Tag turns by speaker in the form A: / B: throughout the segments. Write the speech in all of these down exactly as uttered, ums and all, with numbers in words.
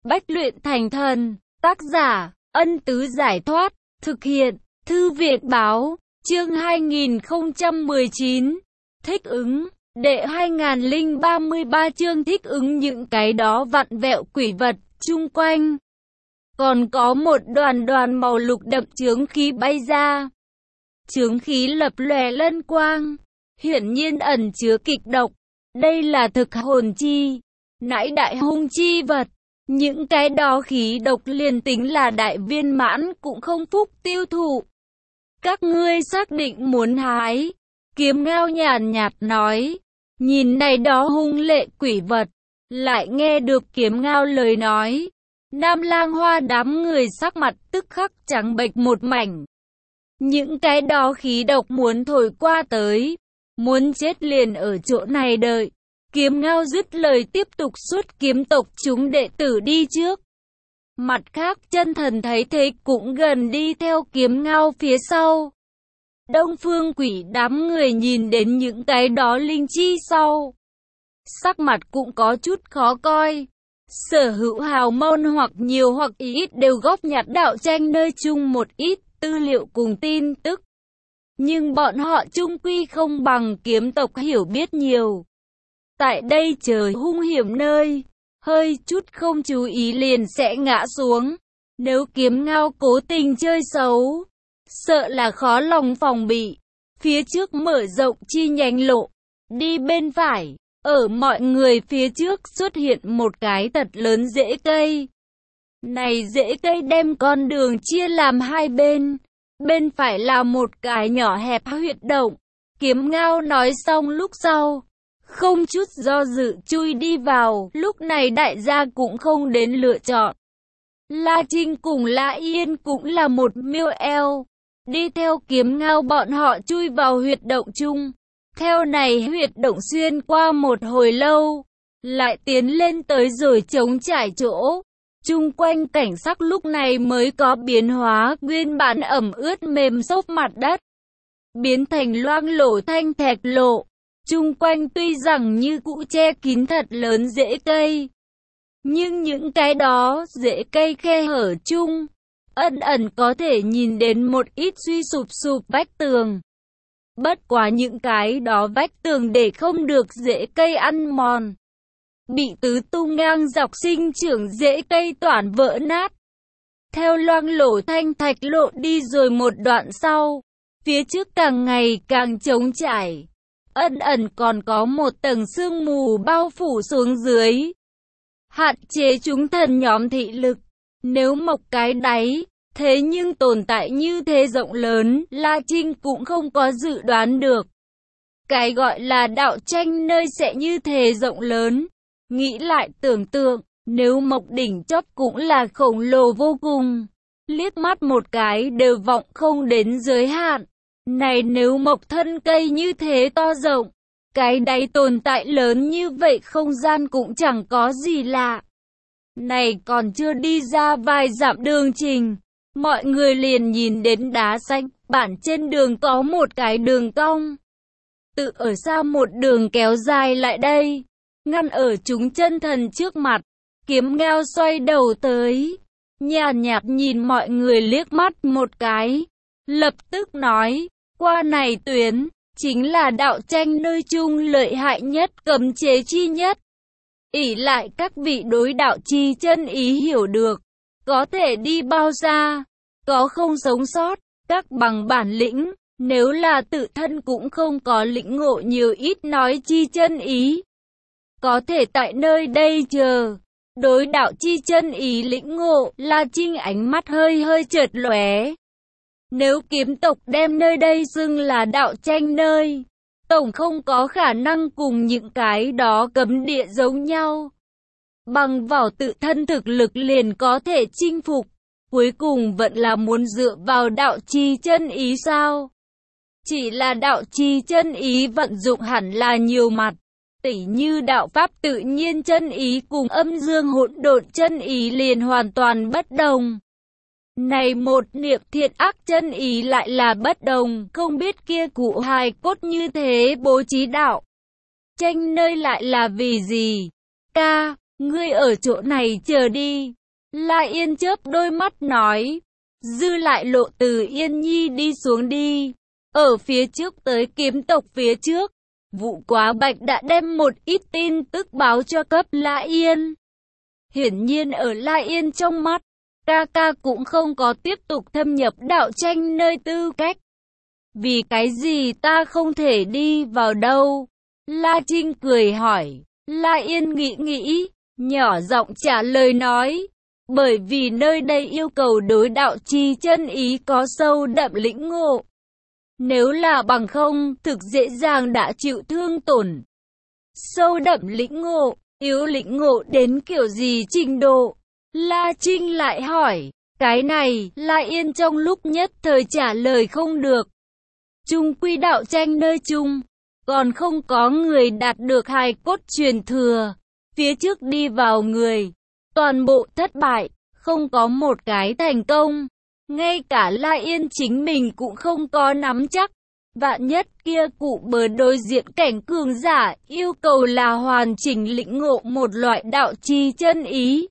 A: Bách luyện thành thần, tác giả, Ân Tứ Giải Thoát, thực hiện, Thư viện Báo, chương hai nghìn không trăm mười chín, thích ứng, đệ hai nghìn không trăm ba mươi ba chương thích ứng những cái đó vặn vẹo quỷ vật, chung quanh. Còn có một đoàn đoàn màu lục đậm chướng khí bay ra. Chướng khí lập lòe lân quang, hiển nhiên ẩn chứa kịch độc. Đây là thực hồn chi, nãi đại hung chi vật. Những cái đó khí độc liền tính là đại viên mãn cũng không phúc tiêu thụ. Các ngươi xác định muốn hái. Kiếm Ngao nhàn nhạt nói. Nhìn này đó hung lệ quỷ vật. Lại nghe được Kiếm Ngao lời nói. Nam Lang Hoa đám người sắc mặt tức khắc trắng bệch một mảnh. Những cái đó khí độc muốn thổi qua tới. Muốn chết liền ở chỗ này đợi. Kiếm Ngao dứt lời tiếp tục xuất kiếm tộc chúng đệ tử đi trước. Mặt khác chân thần thấy thế cũng gần đi theo Kiếm Ngao phía sau. Đông Phương Quỷ đám người nhìn đến những cái đó linh chi sau. Sắc mặt cũng có chút khó coi. Sở hữu hào môn hoặc nhiều hoặc ít đều góp nhặt đạo tranh nơi chung một ít tư liệu cùng tin tức. Nhưng bọn họ chung quy không bằng kiếm tộc hiểu biết nhiều. Tại đây trời hung hiểm nơi, hơi chút không chú ý liền sẽ ngã xuống. Nếu Kiếm Ngao cố tình chơi xấu, sợ là khó lòng phòng bị. Phía trước mở rộng chi nhánh lộ, đi bên phải, ở mọi người phía trước xuất hiện một cái thật lớn rễ cây. Này rễ cây đem con đường chia làm hai bên, bên phải là một cái nhỏ hẹp huyệt động. Kiếm Ngao nói xong lúc sau, không chút do dự chui đi vào, lúc này đại gia cũng không đến lựa chọn. La Trinh cùng La Yên cũng là một miêu eo, đi theo Kiếm Ngao bọn họ chui vào huyệt động chung. Theo này huyệt động xuyên qua một hồi lâu, lại tiến lên tới rồi trống trải chỗ. Chung quanh cảnh sắc lúc này mới có biến hóa, nguyên bản ẩm ướt mềm xốp mặt đất, biến thành loang lổ thanh thạch lộ. Chung quanh tuy rằng như cũ che kín thật lớn rễ cây, nhưng những cái đó rễ cây khe hở chung, ẩn ẩn có thể nhìn đến một ít suy sụp sụp vách tường. Bất quá những cái đó vách tường để không được rễ cây ăn mòn, bị tứ tung ngang dọc sinh trưởng rễ cây toàn vỡ nát. Theo loang lổ thanh thạch lộ đi rồi một đoạn sau, phía trước càng ngày càng trống trải. Ẩn ẩn còn có một tầng sương mù bao phủ xuống dưới, hạn chế chúng thần nhóm thị lực. Nếu mọc cái đáy, thế nhưng tồn tại như thế rộng lớn, La Trinh cũng không có dự đoán được. Cái gọi là đạo tranh nơi sẽ như thế rộng lớn. Nghĩ lại tưởng tượng, nếu mọc đỉnh chóp cũng là khổng lồ vô cùng. Liếc mắt một cái đều vọng không đến giới hạn. Này nếu mọc thân cây như thế to rộng, cái đáy tồn tại lớn như vậy không gian cũng chẳng có gì lạ. Này còn chưa đi ra vài dặm đường trình, mọi người liền nhìn đến đá xanh, bản trên đường có một cái đường cong. Tự ở xa một đường kéo dài lại đây, ngăn ở chúng chân thần trước mặt. Kiếm Ngao xoay đầu tới, nhàn nhạt nhìn mọi người liếc mắt một cái, lập tức nói. Qua này tuyến, chính là đạo tranh nơi chung lợi hại nhất, cấm chế chi nhất. Ỷ lại các vị đối đạo chi chân ý hiểu được, có thể đi bao xa, có không sống sót, các bằng bản lĩnh, nếu là tự thân cũng không có lĩnh ngộ nhiều ít nói chi chân ý. Có thể tại nơi đây chờ, đối đạo chi chân ý lĩnh ngộ, La Trinh ánh mắt hơi hơi chợt lóe. Nếu kiếm tộc đem nơi đây xưng là đạo tranh nơi, tổng không có khả năng cùng những cái đó cấm địa giống nhau. Bằng vào tự thân thực lực liền có thể chinh phục, cuối cùng vẫn là muốn dựa vào đạo chi chân ý sao? Chỉ là đạo chi chân ý vận dụng hẳn là nhiều mặt, tỉ như đạo pháp tự nhiên chân ý cùng âm dương hỗn độn chân ý liền hoàn toàn bất đồng. Này một niệm thiện ác chân ý lại là bất đồng, không biết kia cụ hài cốt như thế bố trí đạo tranh nơi lại là vì gì? Ca, ngươi ở chỗ này chờ đi, La Yên chớp đôi mắt nói. Dư lại lộ từ Yên Nhi đi xuống đi. Ở phía trước tới kiếm tộc phía trước, Vụ Quá Bạch đã đem một ít tin tức báo cho cấp La Yên. Hiển nhiên ở La Yên trong mắt, ca ca cũng không có tiếp tục thâm nhập đạo tranh nơi tư cách. Vì cái gì ta không thể đi vào đâu? La Trinh cười hỏi. La Yên nghĩ nghĩ, nhỏ giọng trả lời nói. Bởi vì nơi đây yêu cầu đối đạo chi chân ý có sâu đậm lĩnh ngộ. Nếu là bằng không, thực dễ dàng đã chịu thương tổn. Sâu đậm lĩnh ngộ, yếu lĩnh ngộ đến kiểu gì trình độ? La Trinh lại hỏi. Cái này, La Yên trong lúc nhất thời trả lời không được. Chung quy đạo tranh nơi chung, còn không có người đạt được hài cốt truyền thừa. Phía trước đi vào người, toàn bộ thất bại, không có một cái thành công. Ngay cả La Yên chính mình cũng không có nắm chắc. Vạn nhất kia cụ bờ đối diện cảnh cường giả, yêu cầu là hoàn chỉnh lĩnh ngộ một loại đạo chi chân ý.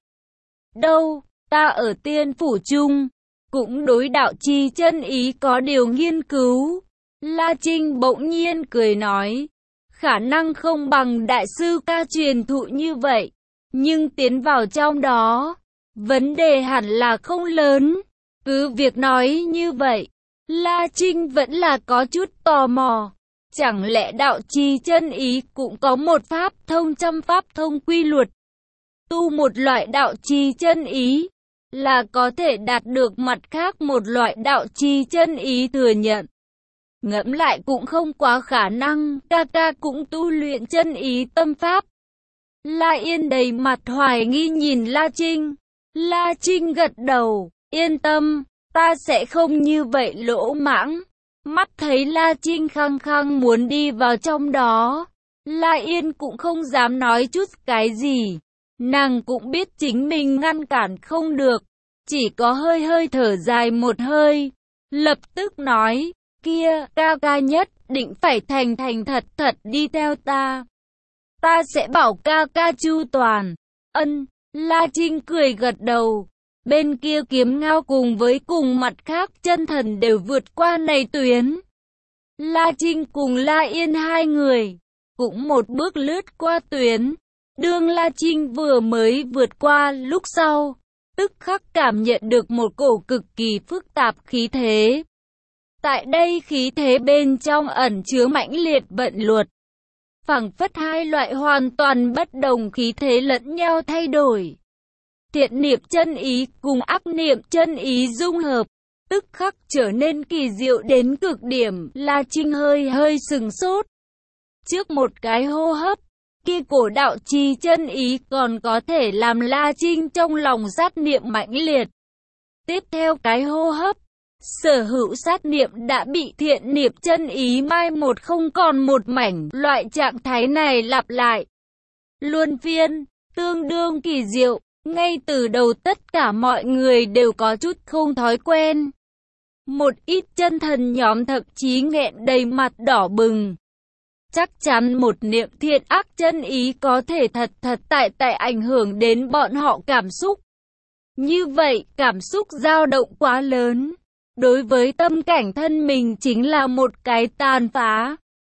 A: Đâu, ta ở tiên phủ chung, cũng đối đạo chi chân ý có điều nghiên cứu. La Trinh bỗng nhiên cười nói. Khả năng không bằng đại sư ca truyền thụ như vậy, nhưng tiến vào trong đó, vấn đề hẳn là không lớn. Cứ việc nói như vậy, La Trinh vẫn là có chút tò mò. Chẳng lẽ đạo chi chân ý cũng có một pháp thông trăm pháp thông quy luật? Tu một loại đạo chi chân ý, là có thể đạt được mặt khác một loại đạo chi chân ý thừa nhận. Ngẫm lại cũng không quá khả năng, ca ca cũng tu luyện chân ý tâm pháp. La Yên đầy mặt hoài nghi nhìn La Trinh. La Trinh gật đầu, yên tâm, ta sẽ không như vậy lỗ mãng. Mắt thấy La Trinh khăng khăng muốn đi vào trong đó, La Yên cũng không dám nói chút cái gì. Nàng cũng biết chính mình ngăn cản không được, chỉ có hơi hơi thở dài một hơi, lập tức nói. Kia, ca ca nhất định phải thành thành thật thật đi theo ta. Ta sẽ bảo ca ca chu toàn. Ân, La Trinh cười gật đầu. Bên kia Kiếm Ngao cùng với cùng mặt khác chân thần đều vượt qua này tuyến. La Trinh cùng La Yên hai người, cũng một bước lướt qua tuyến. Đương La Trinh vừa mới vượt qua lúc sau, tức khắc cảm nhận được một cổ cực kỳ phức tạp khí thế. Tại đây khí thế bên trong ẩn chứa mãnh liệt vận luật. Phảng phất hai loại hoàn toàn bất đồng khí thế lẫn nhau thay đổi. Thiện niệm chân ý cùng ác niệm chân ý dung hợp, tức khắc trở nên kỳ diệu đến cực điểm. La Trinh hơi hơi sừng sốt. Trước một cái hô hấp, kia cổ đạo chi chân ý còn có thể làm La Trinh trong lòng sát niệm mãnh liệt. Tiếp theo cái hô hấp, sở hữu sát niệm đã bị thiện niệm chân ý mai một không còn một mảnh. Loại trạng thái này lặp lại luân phiên, tương đương kỳ diệu. Ngay từ đầu tất cả mọi người đều có chút không thói quen. Một ít chân thần nhóm thậm chí nghẹn đầy mặt đỏ bừng. Chắc chắn một niệm thiện ác chân ý có thể thật thật tại tại ảnh hưởng đến bọn họ cảm xúc. Như vậy, cảm xúc dao động quá lớn, đối với tâm cảnh thân mình chính là một cái tàn phá.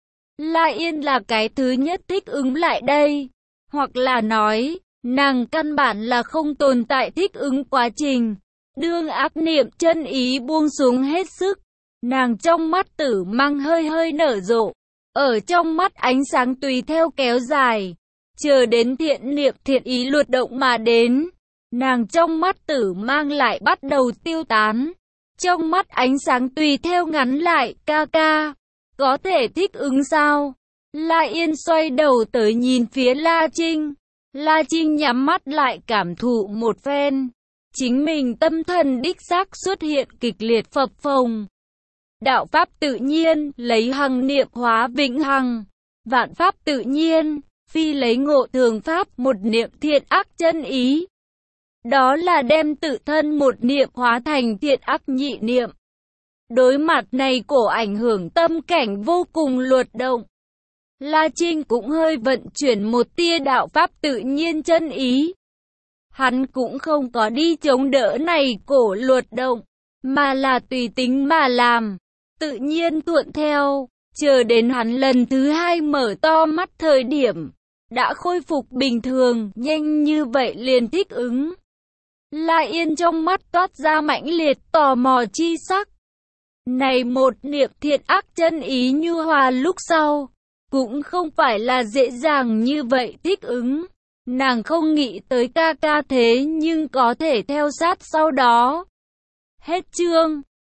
A: La Yên là cái thứ nhất thích ứng lại đây, hoặc là nói, nàng căn bản là không tồn tại thích ứng quá trình. Đương ác niệm chân ý buông xuống hết sức, nàng trong mắt tử mang hơi hơi nở rộ, ở trong mắt ánh sáng tùy theo kéo dài, chờ đến thiện niệm thiện ý luật động mà đến, nàng trong mắt tử mang lại bắt đầu tiêu tán, trong mắt ánh sáng tùy theo ngắn lại. Ca ca, có thể thích ứng sao? La Yên xoay đầu tới nhìn phía La Trinh. La Trinh nhắm mắt lại cảm thụ một phen. Chính mình tâm thần đích xác xuất hiện kịch liệt phập phồng. Đạo pháp tự nhiên, lấy hằng niệm hóa vĩnh hằng. Vạn pháp tự nhiên, phi lấy ngộ thường pháp, một niệm thiện ác chân ý. Đó là đem tự thân một niệm hóa thành thiện ác nhị niệm. Đối mặt này cổ ảnh hưởng tâm cảnh vô cùng luật động. La Trinh cũng hơi vận chuyển một tia đạo pháp tự nhiên chân ý. Hắn cũng không có đi chống đỡ này cổ luật động, mà là tùy tính mà làm, tự nhiên thuận theo, chờ đến hắn lần thứ hai mở to mắt thời điểm, đã khôi phục bình thường, nhanh như vậy liền thích ứng. La Yên trong mắt toát ra mãnh liệt tò mò chi sắc. Này một niệm thiện ác chân ý nhu hòa lúc sau, cũng không phải là dễ dàng như vậy thích ứng. Nàng không nghĩ tới ca ca thế nhưng có thể theo sát sau đó. Hết chương.